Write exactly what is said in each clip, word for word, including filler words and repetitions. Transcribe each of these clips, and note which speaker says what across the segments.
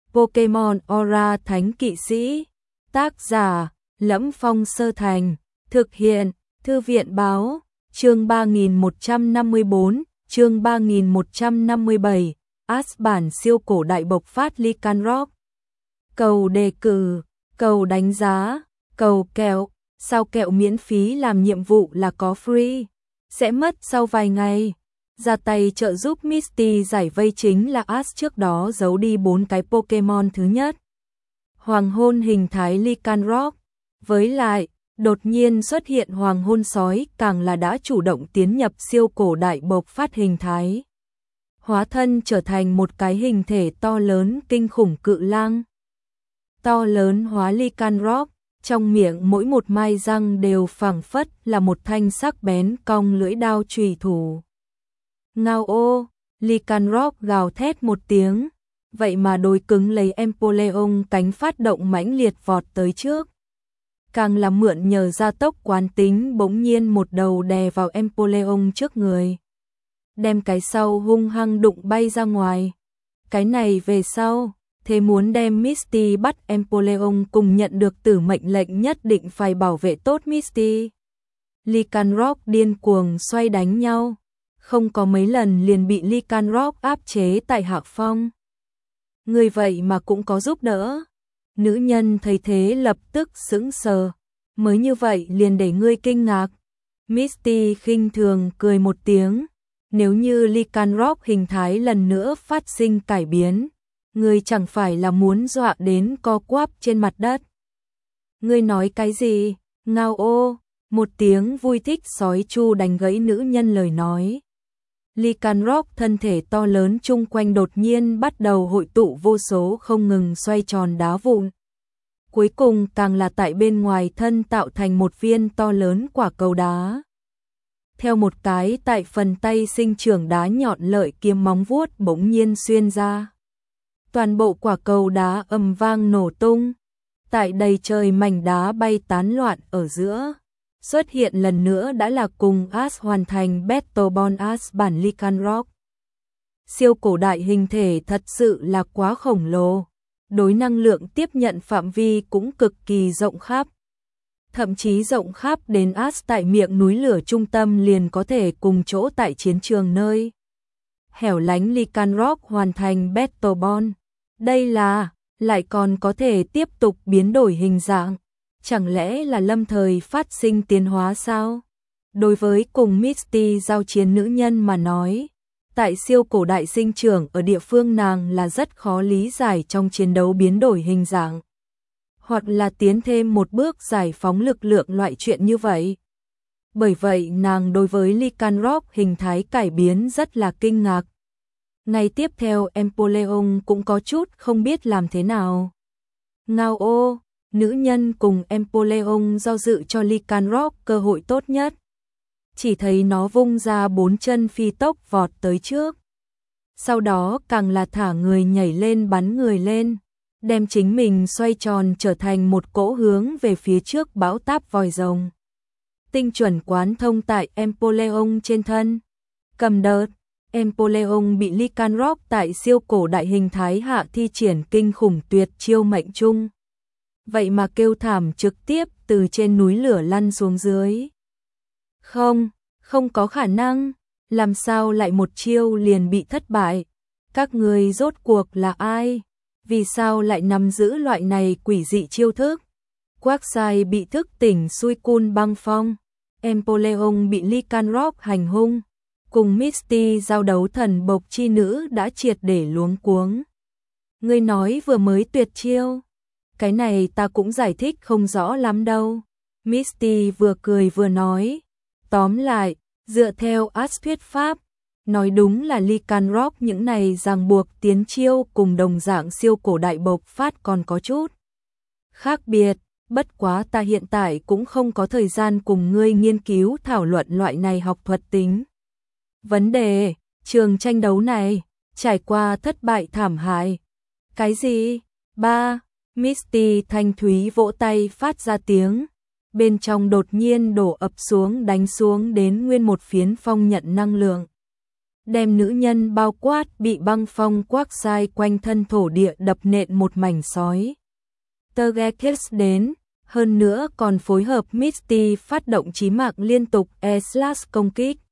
Speaker 1: Pokemon Aura Thánh Kỵ Sĩ. Tác giả: Lẫm Phong Sơ Thành. Thực hiện: Thư viện báo. Chương ba nghìn một trăm năm mươi bốn, chương ba nghìn một trăm năm mươi bảy. As bản siêu cổ đại bộc phát Lycanroc. Cầu đề cử, cầu đánh giá, cầu kẹo. Sao kẹo miễn phí làm nhiệm vụ là có free, sẽ mất sau vài ngày. Ra tay trợ giúp Misty giải vây chính là As trước đó giấu đi bốn cái Pokemon thứ nhất. Hoàng hôn hình thái Lycanroc. Với lại, đột nhiên xuất hiện hoàng hôn sói càng là đã chủ động tiến nhập siêu cổ đại bộc phát hình thái. Hóa thân trở thành một cái hình thể to lớn kinh khủng cự lang. To lớn hóa Lycanroc, trong miệng mỗi một mai răng đều phảng phất là một thanh sắc bén cong lưỡi đao chùy thủ. Ngao ô, Lycanroc gào thét một tiếng, vậy mà đôi cứng lấy Empoleon cánh phát động mãnh liệt vọt tới trước. Càng là mượn nhờ gia tốc quán tính bỗng nhiên một đầu đè vào Empoleon trước người. Đem cái sau hung hăng đụng bay ra ngoài. Cái này về sau, thế muốn đem Misty bắt Empoleon cùng nhận được tử mệnh lệnh nhất định phải bảo vệ tốt Misty. Lycanroc điên cuồng xoay đánh nhau. Không có mấy lần liền bị Lycanroc áp chế tại hạ phong. Người vậy mà cũng có giúp đỡ. Nữ nhân thấy thế lập tức sững sờ. Mới như vậy liền để ngươi kinh ngạc. Misty khinh thường cười một tiếng. Nếu như Lycanroc hình thái lần nữa phát sinh cải biến, ngươi chẳng phải là muốn dọa đến co quắp trên mặt đất. Ngươi nói cái gì? Ngao ô, một tiếng vui thích sói chu đánh gãy nữ nhân lời nói. Lycanroc thân thể to lớn chung quanh đột nhiên bắt đầu hội tụ vô số không ngừng xoay tròn đá vụn. Cuối cùng càng là tại bên ngoài thân tạo thành một viên to lớn quả cầu đá. Theo một cái tại phần tay sinh trưởng đá nhọn lợi kiếm móng vuốt bỗng nhiên xuyên ra. Toàn bộ quả cầu đá ầm vang nổ tung. Tại đầy trời mảnh đá bay tán loạn ở giữa. Xuất hiện lần nữa đã là cùng As hoàn thành Battlebond As bản Lycanroc. Siêu cổ đại hình thể thật sự là quá khổng lồ. Đối năng lượng tiếp nhận phạm vi cũng cực kỳ rộng khắp. Thậm chí rộng khắp đến As tại miệng núi lửa trung tâm liền có thể cùng chỗ tại chiến trường nơi hẻo lánh Lycanroc hoàn thành Battlebond. Đây là, lại còn có thể tiếp tục biến đổi hình dạng. Chẳng lẽ là lâm thời phát sinh tiến hóa sao? Đối với cùng Misty giao chiến nữ nhân mà nói, tại siêu cổ đại sinh trưởng ở địa phương nàng là rất khó lý giải trong chiến đấu biến đổi hình dạng. Hoặc là tiến thêm một bước giải phóng lực lượng loại chuyện như vậy. Bởi vậy nàng đối với Lycanroc hình thái cải biến rất là kinh ngạc. Ngày tiếp theo Empoleon cũng có chút không biết làm thế nào. Ngao ô, nữ nhân cùng Empoleon do dự cho Lycanroc cơ hội tốt nhất. Chỉ thấy nó vung ra bốn chân phi tốc vọt tới trước. Sau đó càng là thả người nhảy lên bắn người lên. Đem chính mình xoay tròn trở thành một cỗ hướng về phía trước bão táp vòi rồng. Tinh chuẩn quán thông tại Empoleon trên thân. Cầm đợt, Empoleon bị Lycanroc tại siêu cổ đại hình thái hạ thi triển kinh khủng tuyệt chiêu mệnh trung. Vậy mà kêu thảm trực tiếp từ trên núi lửa lăn xuống dưới. Không, không có khả năng, làm sao lại một chiêu liền bị thất bại? Các người rốt cuộc là ai? Vì sao lại nắm giữ loại này quỷ dị chiêu thức? Quagsire bị thức tỉnh xui cun băng phong. Empoleon bị Lycanroc hành hung. Cùng Misty giao đấu thần bộc chi nữ đã triệt để luống cuống. Ngươi nói vừa mới tuyệt chiêu. Cái này ta cũng giải thích không rõ lắm đâu. Misty vừa cười vừa nói. Tóm lại, dựa theo As thuyết pháp, nói đúng là Lycanroc những này ràng buộc tiến chiêu cùng đồng dạng siêu cổ đại bộc phát còn có chút khác biệt, bất quá ta hiện tại cũng không có thời gian cùng ngươi nghiên cứu thảo luận loại này học thuật tính. Vấn đề, trường tranh đấu này, trải qua thất bại thảm hại. Cái gì? Ba, Misty thanh thúy vỗ tay phát ra tiếng. Bên trong đột nhiên đổ ập xuống đánh xuống đến nguyên một phiến phong nhận năng lượng. đem nữ nhân bao quát bị băng phong quác sai quanh thân thổ địa đập nện một mảnh sói. Togekiss đến, hơn nữa còn phối hợp Misty phát động chí mạng liên tục E-slash công kích.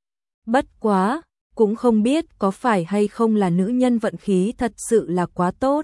Speaker 1: Bất quá, cũng không biết có phải hay không là nữ nhân vận khí thật sự là quá tốt.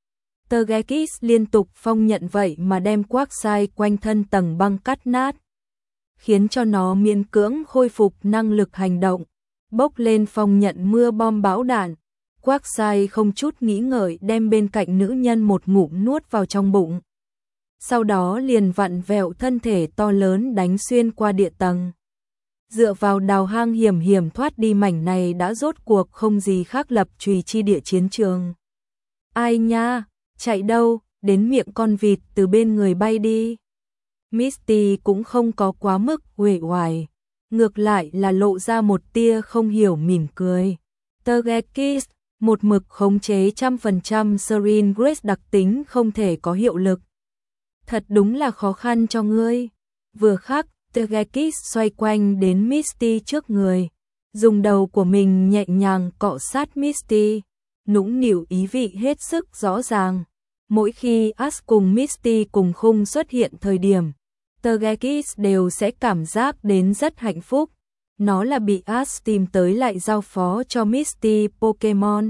Speaker 1: Togekiss liên tục phong nhận vậy mà đem quác sai quanh thân tầng băng cắt nát, khiến cho nó miễn cưỡng khôi phục năng lực hành động, bốc lên phong nhận mưa bom bão đạn. Quác sai không chút nghĩ ngợi đem bên cạnh nữ nhân một ngụm nuốt vào trong bụng. Sau đó liền vặn vẹo thân thể to lớn đánh xuyên qua địa tầng. Dựa vào đào hang hiểm hiểm thoát đi mảnh này đã rốt cuộc không gì khác lập chùy chi địa chiến trường. Ai nha, chạy đâu, đến miệng con vịt từ bên người bay đi. Misty cũng không có quá mức uể oải, ngược lại là lộ ra một tia không hiểu mỉm cười. Togekiss, một mực khống chế trăm phần trăm Serene Grace đặc tính không thể có hiệu lực. Thật đúng là khó khăn cho ngươi. Vừa khắc, Togekiss xoay quanh đến Misty trước người, dùng đầu của mình nhẹ nhàng cọ sát Misty, nũng nịu ý vị hết sức rõ ràng. Mỗi khi Ash cùng Misty cùng khung xuất hiện thời điểm, Togekiss đều sẽ cảm giác đến rất hạnh phúc. Nó là bị Ash tìm tới lại giao phó cho Misty Pokemon.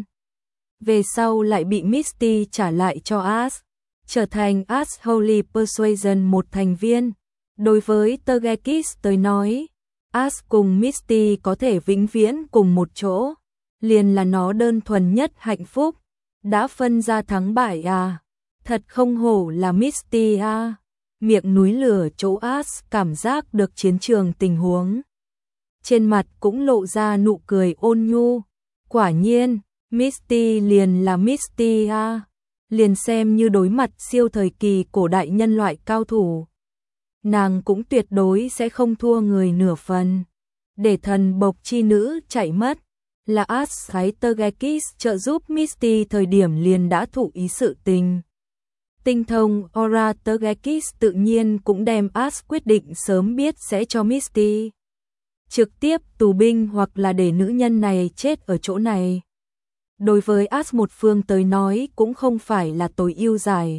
Speaker 1: Về sau lại bị Misty trả lại cho Ash, trở thành Ash Holy Persuasion một thành viên. Đối với Togekiss tới nói, Ash cùng Misty có thể vĩnh viễn cùng một chỗ, liền là nó đơn thuần nhất hạnh phúc. Đã phân ra thắng bại à, thật không hổ là Misty à. Miệng núi lửa chỗ Ash cảm giác được chiến trường tình huống. Trên mặt cũng lộ ra nụ cười ôn nhu. Quả nhiên, Misty liền là Misty à. Liền xem như đối mặt siêu thời kỳ cổ đại nhân loại cao thủ, nàng cũng tuyệt đối sẽ không thua người nửa phần. Để thần bộc chi nữ chạy mất, là Ash phái Togekiss trợ giúp Misty thời điểm liền đã thụ ý sự tình. Tinh thông Aura Togekiss tự nhiên cũng đem Ash quyết định sớm biết sẽ cho Misty trực tiếp tù binh hoặc là để nữ nhân này chết ở chỗ này. Đối với Ash một phương tới nói cũng không phải là tối ưu giải.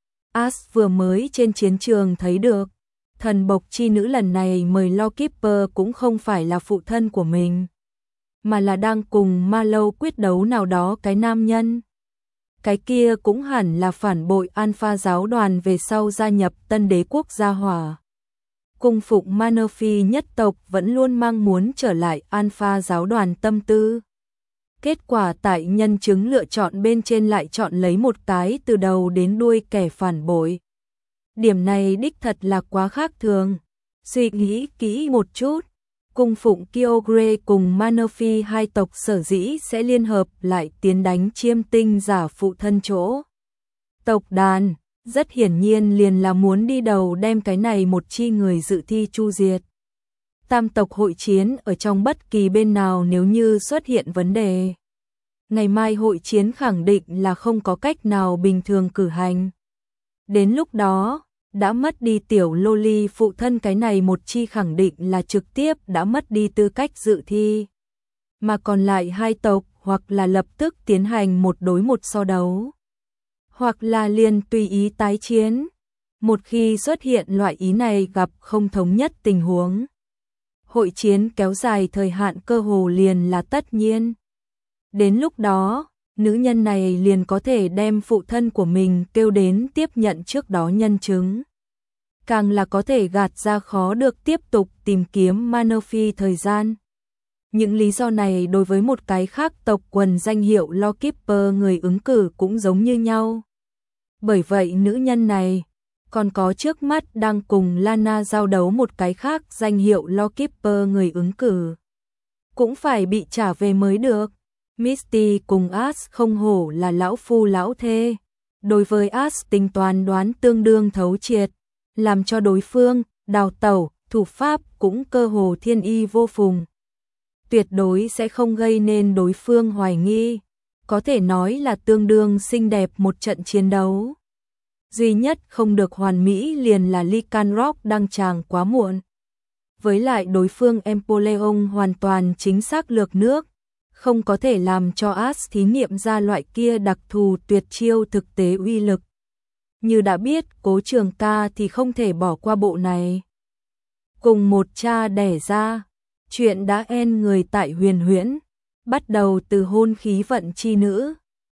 Speaker 1: Ash vừa mới trên chiến trường thấy được, thần bộc chi nữ lần này mời Lawkeeper cũng không phải là phụ thân của mình, mà là đang cùng Mallow quyết đấu nào đó cái nam nhân. Cái kia cũng hẳn là phản bội Alpha giáo đoàn về sau gia nhập Tân Đế quốc gia hỏa. Cung phụng Manaphy nhất tộc vẫn luôn mang muốn trở lại Alpha giáo đoàn tâm tư. Kết quả tại nhân chứng lựa chọn bên trên lại chọn lấy một cái từ đầu đến đuôi kẻ phản bội. Điểm này đích thật là quá khác thường. Suy nghĩ kỹ một chút, cung phụng Kyogre cùng Manaphy hai tộc sở dĩ sẽ liên hợp lại tiến đánh chiêm tinh giả phụ thân chỗ tộc đàn, rất hiển nhiên liền là muốn đi đầu đem cái này một chi người dự thi chu diệt. Tam tộc hội chiến ở trong bất kỳ bên nào nếu như xuất hiện vấn đề, ngày mai hội chiến khẳng định là không có cách nào bình thường cử hành. Đến lúc đó, đã mất đi tiểu loli phụ thân cái này một chi khẳng định là trực tiếp đã mất đi tư cách dự thi. Mà còn lại hai tộc hoặc là lập tức tiến hành một đối một so đấu, hoặc là liền tùy ý tái chiến. Một khi xuất hiện loại ý này gặp không thống nhất tình huống, hội chiến kéo dài thời hạn cơ hồ liền là tất nhiên. Đến lúc đó, nữ nhân này liền có thể đem phụ thân của mình kêu đến tiếp nhận trước đó nhân chứng. Càng là có thể gạt ra khó được tiếp tục tìm kiếm Manaphy thời gian. Những lý do này đối với một cái khác tộc quần danh hiệu Lawkeeper người ứng cử cũng giống như nhau. Bởi vậy nữ nhân này còn có trước mắt đang cùng Lana giao đấu một cái khác danh hiệu Lawkeeper người ứng cử, cũng phải bị trả về mới được. Misty cùng Ash không hổ là lão phu lão thê. Đối với Ash tính toán đoán tương đương thấu triệt, làm cho đối phương đào tẩu, thủ pháp cũng cơ hồ thiên y vô phùng. Tuyệt đối sẽ không gây nên đối phương hoài nghi, có thể nói là tương đương xinh đẹp một trận chiến đấu. Duy nhất không được hoàn mỹ liền là Lycanroc đăng tràng quá muộn. Với lại đối phương Empoleon hoàn toàn chính xác lược nước, không có thể làm cho Ash thí nghiệm ra loại kia đặc thù tuyệt chiêu thực tế uy lực. Như đã biết, Cố Trường Ca thì không thể bỏ qua bộ này. Cùng một cha đẻ ra, chuyện đã en người tại Huyền Huyễn, bắt đầu từ hôn khí vận chi nữ,